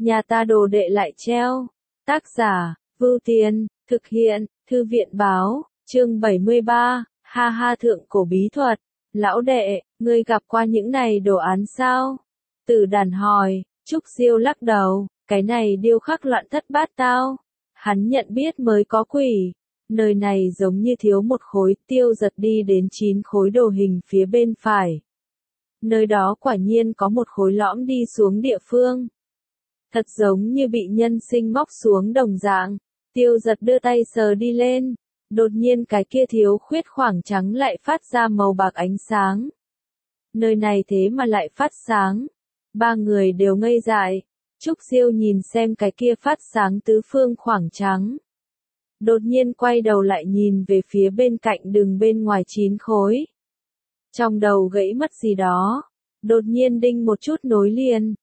nhà ta đồ đệ lại treo. Tác giả, Vưu Tiên, thực hiện, Thư viện Báo, chương 73, ha ha thượng cổ bí thuật. Lão đệ, ngươi gặp qua những này đồ án sao? Tử Đàn hỏi. Trúc Diêu lắc đầu, cái này điêu khắc loạn thất bát tao. Hắn nhận biết mới có quỷ. Nơi này giống như thiếu một khối. Tiêu Giật đi đến 9 khối đồ hình phía bên phải. Nơi đó quả nhiên có một khối lõm đi xuống địa phương. Thật giống như bị nhân sinh móc xuống đồng dạng. Tiêu Giật đưa tay sờ đi lên. Đột nhiên cái kia thiếu khuyết khoảng trắng lại phát ra màu bạc ánh sáng. Nơi này thế mà lại phát sáng. Ba người đều ngây dại. Trúc Diêu nhìn xem cái kia phát sáng tứ phương khoảng trắng. Đột nhiên quay đầu lại nhìn về phía bên cạnh đường bên ngoài 9 khối. Trong đầu gãy mất gì đó. Đột nhiên đinh một chút nối liền.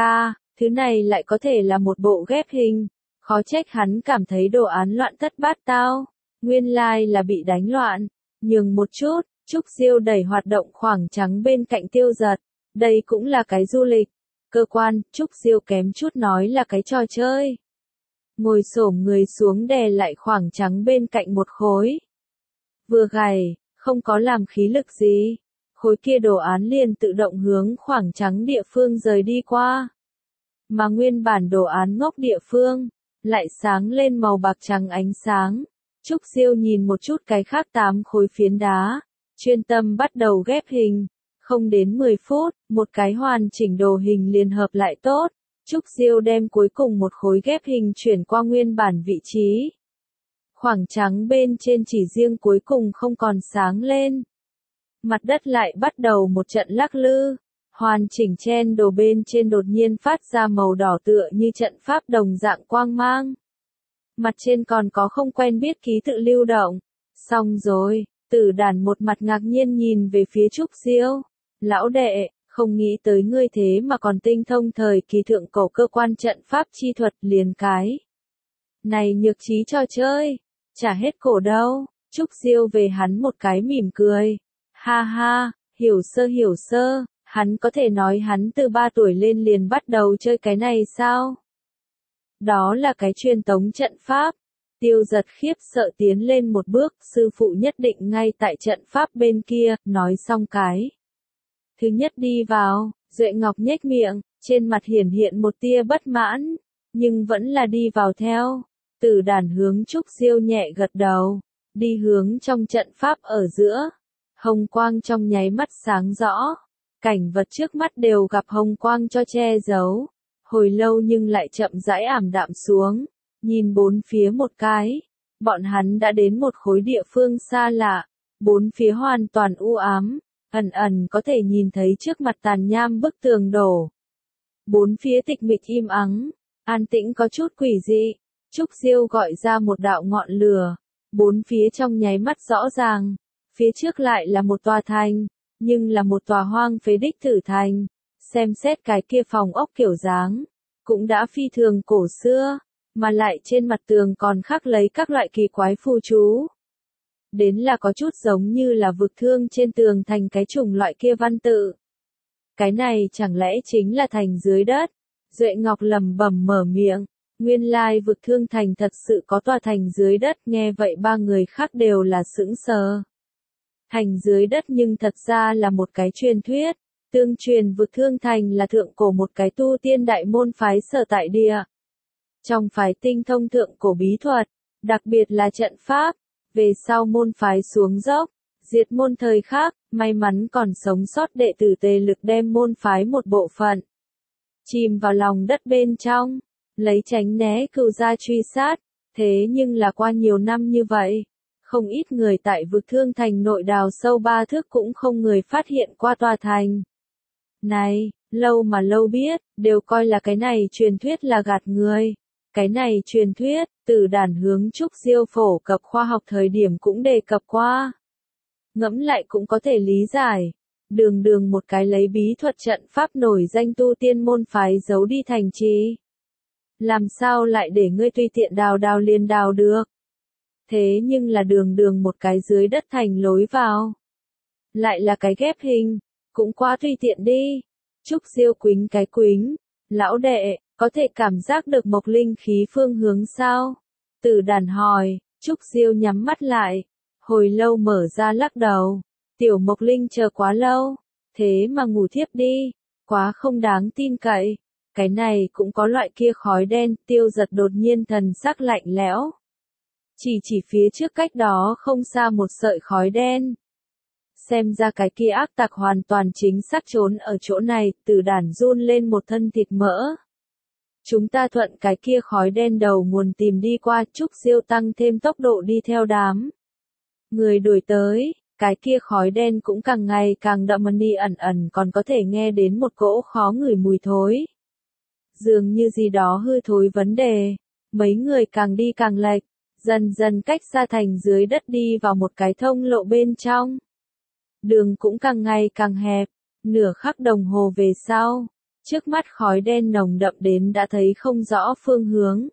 Thứ này lại có thể là một bộ ghép hình. Khó trách hắn cảm thấy đồ án loạn thất bát tao. Nguyên lai là bị đánh loạn. Nhường một chút, Trúc Diêu đẩy hoạt động khoảng trắng bên cạnh Tiêu Giật. Đây cũng là cái du lịch. Cơ quan, Trúc Diêu kém chút nói là cái trò chơi. Ngồi xổm người xuống đè lại khoảng trắng bên cạnh một khối. Vừa gảy, không có làm khí lực gì. Khối kia đồ án liền tự động hướng khoảng trắng địa phương rời đi qua. Mà nguyên bản đồ án ngốc địa phương, lại sáng lên màu bạc trắng ánh sáng. Trúc Diêu nhìn một chút cái khác 8 khối phiến đá, chuyên tâm bắt đầu ghép hình. Không đến 10 phút, một cái hoàn chỉnh đồ hình liền hợp lại tốt. Trúc Diêu đem cuối cùng một khối ghép hình chuyển qua nguyên bản vị trí. Khoảng trắng bên trên chỉ riêng cuối cùng không còn sáng lên. Mặt đất lại bắt đầu một trận lắc lư. Hoàn chỉnh chen đồ bên trên đột nhiên phát ra màu đỏ tựa như trận pháp đồng dạng quang mang. Mặt trên còn có không quen biết ký tự lưu động. Xong rồi, Tử Đàn một mặt ngạc nhiên nhìn về phía Trúc Diêu. Lão đệ, không nghĩ tới ngươi thế mà còn tinh thông thời kỳ thượng cổ cơ quan trận pháp chi thuật liền cái. Này nhược trí trò chơi, chả hết cổ đâu. Trúc Diêu về hắn một cái mỉm cười. Ha ha, hiểu sơ, hắn có thể nói hắn từ 3 tuổi lên liền bắt đầu chơi cái này sao? Đó là cái truyền tống trận pháp. Tiêu Giật khiếp sợ tiến lên một bước, sư phụ nhất định ngay tại trận pháp bên kia, nói xong cái. Thứ nhất đi vào, Duệ Ngọc nhếch miệng, trên mặt hiển hiện một tia bất mãn, nhưng vẫn là đi vào theo. Tử Đàn hướng Trúc Diêu nhẹ gật đầu, đi hướng trong trận pháp ở giữa. Hồng quang trong nháy mắt sáng rõ, cảnh vật trước mắt đều gặp hồng quang cho che giấu. Hồi lâu nhưng lại chậm rãi ảm đạm xuống, nhìn bốn phía một cái, bọn hắn đã đến một khối địa phương xa lạ, bốn phía hoàn toàn u ám, ẩn ẩn có thể nhìn thấy trước mặt tàn nham bức tường đổ. Bốn phía tịch mịch im ắng, an tĩnh có chút quỷ dị. Trúc Diêu gọi ra một đạo ngọn lửa, bốn phía trong nháy mắt rõ ràng, phía trước lại là một tòa thành, nhưng là một tòa hoang phế đích thử thành. Xem xét cái kia phòng ốc kiểu dáng, cũng đã phi thường cổ xưa, mà lại trên mặt tường còn khắc lấy các loại kỳ quái phù chú. Đến là có chút giống như là vực thương trên tường thành cái chủng loại kia văn tự. Cái này chẳng lẽ chính là thành dưới đất? Duệ Ngọc lẩm bẩm mở miệng, nguyên lai vực thương thành thật sự có tòa thành dưới đất, nghe vậy ba người khác đều là sững sờ. Thành dưới đất nhưng thật ra là một cái truyền thuyết. Tương truyền vực thương thành là thượng cổ một cái tu tiên đại môn phái sở tại địa. Trong phái tinh thông thượng cổ bí thuật, đặc biệt là trận pháp, về sau môn phái xuống dốc, diệt môn thời khắc, may mắn còn sống sót đệ tử Tề Lực đem môn phái một bộ phận chìm vào lòng đất bên trong, lấy tránh né cừu gia truy sát. Thế nhưng là qua nhiều năm như vậy, không ít người tại vực thương thành nội đào sâu 3 thước cũng không người phát hiện qua tòa thành này. Lâu mà lâu biết, đều coi là cái này truyền thuyết là gạt người. Cái này truyền thuyết, Tử Đàn hướng Trúc Diêu phổ cập khoa học thời điểm cũng đề cập qua. Ngẫm lại cũng có thể lý giải. Đường một cái lấy bí thuật trận pháp nổi danh tu tiên môn phái giấu đi thành trì. Làm sao lại để ngươi tùy tiện đào liền đào được? Thế nhưng là đường một cái dưới đất thành lối vào. Lại là cái ghép hình, cũng quá tùy tiện đi. Trúc Diêu quính cái quính. Lão đệ, Có thể cảm giác được mộc linh khí phương hướng sao? Tử Đàn hỏi. Trúc Diêu nhắm mắt lại, hồi lâu mở ra lắc đầu. Tiểu Mộc Linh chờ quá lâu, thế mà ngủ thiếp đi, quá không đáng tin cậy. Cái này cũng có loại kia khói đen. Tiêu Giật đột nhiên thần sắc lạnh lẽo. Chỉ phía trước cách đó không xa một sợi khói đen. Xem ra cái kia ác tặc hoàn toàn chính xác trốn ở chỗ này. Tử Đàn run lên một thân thịt mỡ. Chúng ta thuận cái kia khói đen đầu nguồn tìm đi qua. Trúc Diêu tăng thêm tốc độ đi theo đám người đuổi tới. Cái kia khói đen cũng càng ngày càng đậm đi, ẩn ẩn còn có thể nghe đến một cỗ khó ngửi mùi thối. Dường như gì đó hư thối vấn đề. Mấy người càng đi càng lệch, dần dần cách xa thành dưới đất đi vào một cái thông lộ bên trong. Đường cũng càng ngày càng hẹp, nửa khắc đồng hồ về sau, trước mắt khói đen nồng đậm đến đã thấy không rõ phương hướng.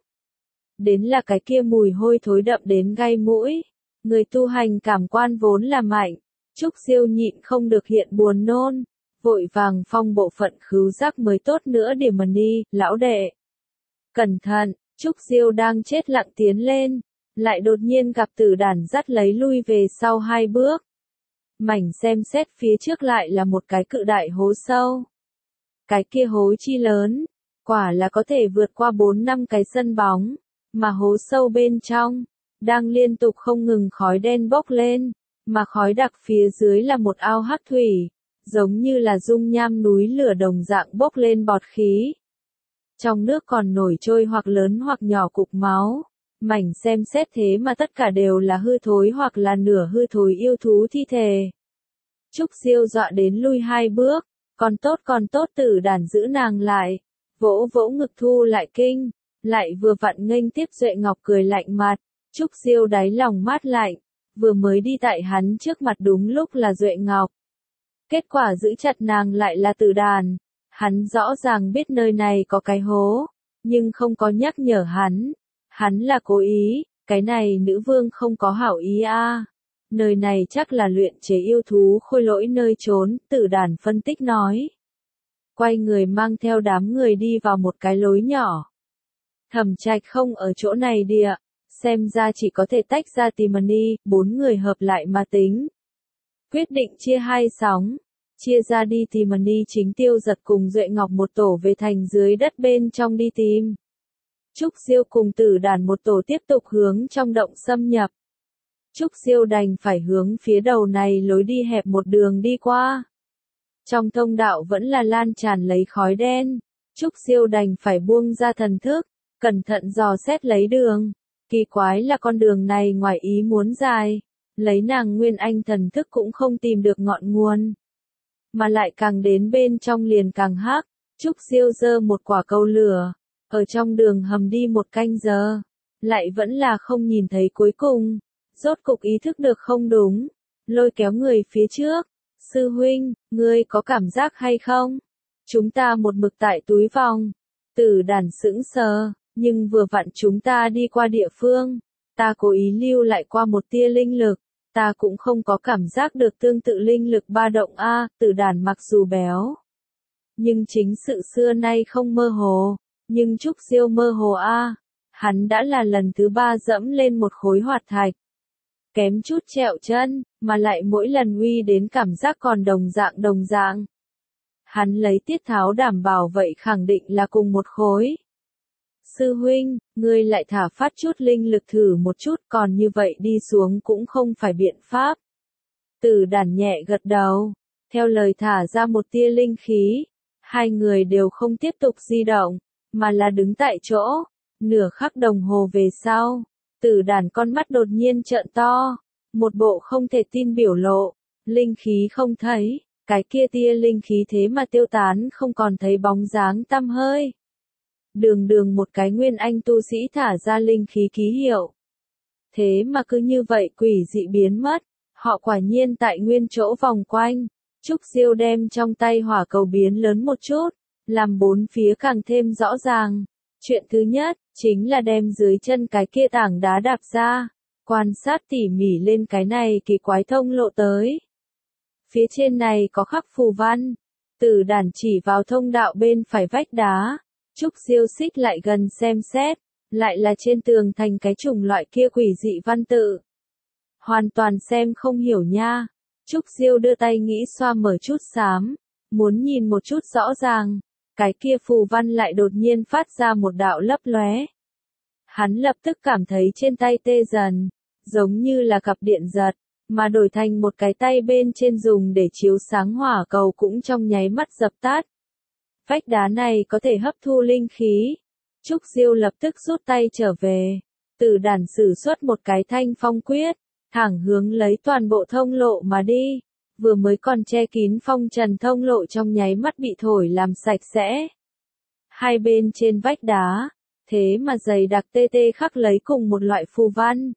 Đến là cái kia mùi hôi thối đậm đến gai mũi. Người tu hành cảm quan vốn là mạnh, Trúc Diêu nhịn không được hiện buồn nôn, vội vàng phong bộ phận khứu giác mới tốt nữa điểm đi. Lão đệ, cẩn thận. Trúc Diêu đang chết lặng tiến lên, lại đột nhiên gặp Tử Đàn dắt lấy lui về sau 2 bước. Mảnh xem xét phía trước lại là một cái cự đại hố sâu. Cái kia hố chi lớn, quả là có thể vượt qua 4-5 cái sân bóng, mà hố sâu bên trong đang liên tục không ngừng khói đen bốc lên, mà khói đặc phía dưới là một ao hắc thủy, giống như là dung nham núi lửa đồng dạng bốc lên bọt khí. Trong nước còn nổi trôi hoặc lớn hoặc nhỏ cục máu. Mảnh xem xét thế mà tất cả đều là hư thối hoặc là nửa hư thối yêu thú thi thể. Trúc Diêu dọa đến lui 2 bước, còn tốt. Tử Đàn giữ nàng lại, vỗ vỗ ngực thu lại kinh, lại vừa vặn nghênh tiếp Duệ Ngọc cười lạnh mặt. Trúc Diêu đáy lòng mát lạnh, vừa mới đi tại hắn trước mặt đúng lúc là Duệ Ngọc. Kết quả giữ chặt nàng lại là Tử Đàn. Hắn rõ ràng biết nơi này có cái hố, nhưng không có nhắc nhở hắn. Hắn là cố ý, cái này nữ vương không có hảo ý a. Nơi này chắc là luyện chế yêu thú khôi lỗi nơi trốn. Tử Đàn phân tích nói. Quay người mang theo đám người đi vào một cái lối nhỏ. Thẩm Trạch không ở chỗ này địa. Xem ra chỉ có thể tách ra tìm đi. 4 người hợp lại mà tính. Quyết định chia 2 sóng. Chia ra đi tìm đi. Chính Tiêu Giật cùng Duệ Ngọc một tổ về thành dưới đất bên trong đi tìm. Trúc Diêu cùng Tử Đàn một tổ tiếp tục hướng trong động xâm nhập. Trúc Diêu đành phải hướng phía đầu này lối đi hẹp một đường đi qua. Trong thông đạo vẫn là lan tràn lấy khói đen. Trúc Diêu đành phải buông ra thần thức, cẩn thận dò xét lấy đường. Kỳ quái là con đường này ngoài ý muốn dài, lấy nàng Nguyên Anh thần thức cũng không tìm được ngọn nguồn. Mà lại càng đến bên trong liền càng hắc. Trúc Diêu giơ một quả câu lửa, ở trong đường hầm đi 1 canh giờ, lại vẫn là không nhìn thấy cuối cùng. Rốt cục ý thức được không đúng, lôi kéo người phía trước. Sư huynh, ngươi có cảm giác hay không? Chúng ta một mực tại túi vòng. Tử Đàn sững sờ, nhưng vừa vặn chúng ta đi qua địa phương, ta cố ý lưu lại qua một tia linh lực, ta cũng không có cảm giác được tương tự linh lực ba động a. Tử Đàn mặc dù béo, nhưng chính sự xưa nay không mơ hồ, nhưng Trúc Diêu mơ hồ a. Hắn đã là lần thứ 3 dẫm lên một khối hoạt thạch, kém chút trẹo chân, mà lại mỗi lần uy đến cảm giác còn đồng dạng. Hắn lấy tiết tháo đảm bảo vậy khẳng định là cùng một khối. Sư huynh, ngươi lại thả phát chút linh lực thử một chút, còn như vậy đi xuống cũng không phải biện pháp. Tử Đàn nhẹ gật đầu, theo lời thả ra một tia linh khí. 2 người đều không tiếp tục di động, mà là đứng tại chỗ. Nửa khắc đồng hồ về sau, Tử Đàn con mắt đột nhiên trợn to, một bộ không thể tin biểu lộ. Linh khí không thấy, cái kia tia linh khí thế mà tiêu tán không còn thấy bóng dáng tăm hơi. Đường một cái Nguyên Anh tu sĩ thả ra linh khí ký hiệu. Thế mà cứ như vậy quỷ dị biến mất, họ quả nhiên tại nguyên chỗ vòng quanh. Trúc Diêu đem trong tay hỏa cầu biến lớn một chút, làm 4 phía càng thêm rõ ràng. Chuyện thứ nhất, chính là đem dưới chân cái kia tảng đá đạp ra, quan sát tỉ mỉ lên cái này kỳ quái thông lộ tới. Phía trên này có khắc phù văn. Tử Đàn chỉ vào thông đạo bên phải vách đá. Trúc Diêu xích lại gần xem xét, lại là trên tường thành cái chủng loại kia quỷ dị văn tự. Hoàn toàn xem không hiểu nha. Trúc Diêu đưa tay nghĩ xoa mở chút xám, muốn nhìn một chút rõ ràng, cái kia phù văn lại đột nhiên phát ra một đạo lấp lóe. Hắn lập tức cảm thấy trên tay tê dần, giống như là cặp điện giật, mà đổi thành một cái tay bên trên dùng để chiếu sáng hỏa cầu cũng trong nháy mắt dập tắt. Vách đá này có thể hấp thu linh khí. Trúc Diêu lập tức rút tay trở về, Tử Đản sử xuất một cái thanh phong quyết, thẳng hướng lấy toàn bộ thông lộ mà đi. Vừa mới còn che kín phong trần thông lộ trong nháy mắt bị thổi làm sạch sẽ. Hai bên trên vách đá, thế mà dày đặc tê tê khắc lấy cùng một loại phù văn.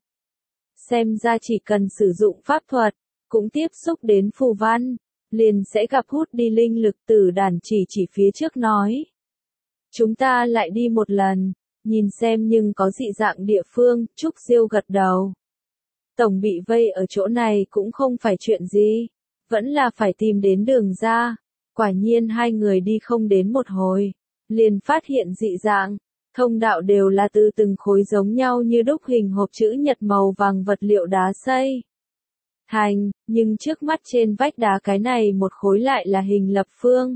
Xem ra chỉ cần sử dụng pháp thuật, cũng tiếp xúc đến phù văn, liền sẽ gặp hút đi linh lực. Tử Đản chỉ phía trước nói. Chúng ta lại đi một lần, nhìn xem nhưng có dị dạng địa phương. Trúc Diêu gật đầu. Tổng bị vây ở chỗ này cũng không phải chuyện gì, vẫn là phải tìm đến đường ra. Quả nhiên hai người đi không đến một hồi, liền phát hiện dị dạng, thông đạo đều là từ từng khối giống nhau như đúc hình hộp chữ nhật màu vàng vật liệu đá xây thành, nhưng trước mắt trên vách đá cái này một khối lại là hình lập phương.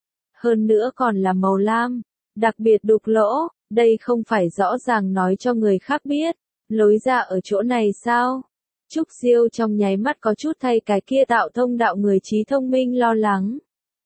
Hơn nữa còn là màu lam, đặc biệt đục lỗ, đây không phải rõ ràng nói cho người khác biết, lối ra ở chỗ này sao? Trúc Diêu trong nháy mắt có chút thay cái kia tạo thông đạo người trí thông minh lo lắng.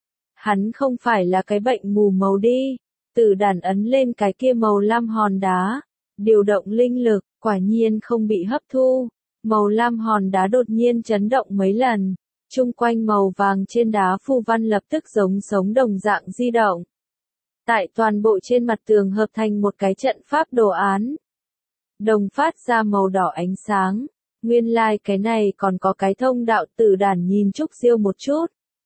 Hắn không phải là cái bệnh mù màu đi. Tử Đản ấn lên cái kia màu lam hòn đá, điều động linh lực, quả nhiên không bị hấp thu. Màu lam hòn đá đột nhiên chấn động mấy lần, chung quanh màu vàng trên đá phù văn lập tức giống sống đồng dạng di động. Tại toàn bộ trên mặt tường hợp thành một cái trận pháp đồ án. Đồng phát ra màu đỏ ánh sáng. Nguyên lai cái này còn có cái thông đạo. Tử Đản nhìn Trúc Diêu một chút.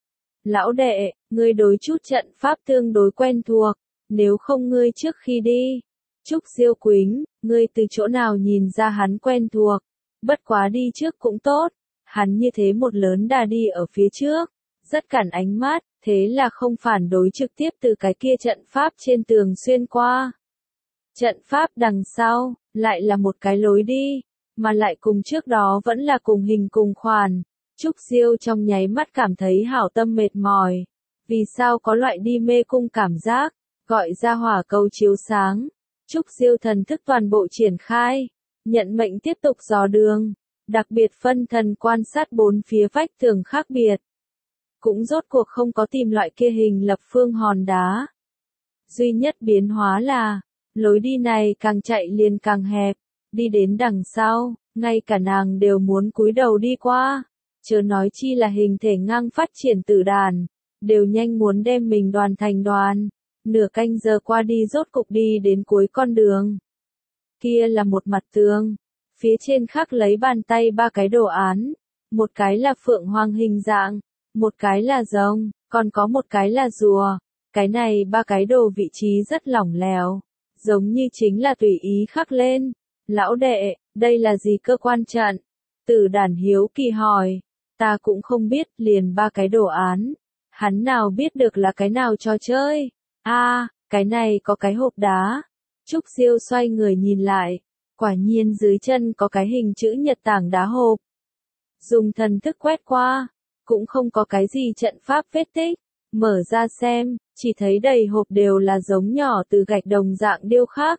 Lão đệ, ngươi đối chút trận pháp tương đối quen thuộc, nếu không ngươi trước khi đi. Trúc Diêu quính, ngươi từ chỗ nào nhìn ra hắn quen thuộc, bất quá đi trước cũng tốt, hắn như thế một lớn đà đi ở phía trước, rất cản ánh mắt, thế là không phản đối trực tiếp từ cái kia trận pháp trên tường xuyên qua. Trận pháp đằng sau, lại là một cái lối đi, mà lại cùng trước đó vẫn là cùng hình cùng khoản. Trúc Diêu trong nháy mắt cảm thấy hảo tâm mệt mỏi. Vì sao có loại đi mê cung cảm giác, gọi ra hỏa cầu chiếu sáng. Trúc Diêu thần thức toàn bộ triển khai, nhận mệnh tiếp tục dò đường, đặc biệt phân thần quan sát bốn phía vách tường khác biệt. Cũng rốt cuộc không có tìm loại kia hình lập phương hòn đá. Duy nhất biến hóa là, lối đi này càng chạy liền càng hẹp, đi đến đằng sau, ngay cả nàng đều muốn cúi đầu đi qua. Chớ nói chi là hình thể ngang phát triển Tử Đản, đều nhanh muốn đem mình đoàn thành đoàn. Nửa canh giờ qua đi rốt cục đi đến cuối con đường. Kia là một mặt tường, phía trên khắc lấy bàn tay ba cái đồ án, một cái là phượng hoàng hình dạng, một cái là rồng, còn có một cái là rùa. Cái này ba cái đồ vị trí rất lỏng lẻo, giống như chính là tùy ý khắc lên. Lão đệ, đây là gì cơ quan trận? Tử Đản hiếu kỳ hỏi. Ta cũng không biết, liền ba cái đồ án. Hắn nào biết được là cái nào trò chơi? Cái này có cái hộp đá. Trúc Diêu xoay người nhìn lại. Quả nhiên dưới chân có cái hình chữ nhật tảng đá hộp. Dùng thần thức quét qua. Cũng không có cái gì trận pháp vết tích. Mở ra xem, chỉ thấy đầy hộp đều là giống nhỏ từ gạch đồng dạng điêu khắc.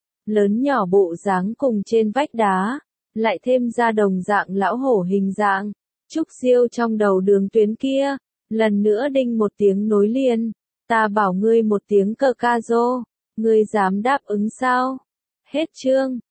Lớn nhỏ bộ dáng cùng trên vách đá. Lại thêm ra đồng dạng lão hổ hình dạng. Trúc Diêu trong đầu đường tuyến kia. Lần nữa đinh một tiếng nối liền. Ta bảo ngươi một tiếng cờ ca rô, ngươi dám đáp ứng sao? Hết chương.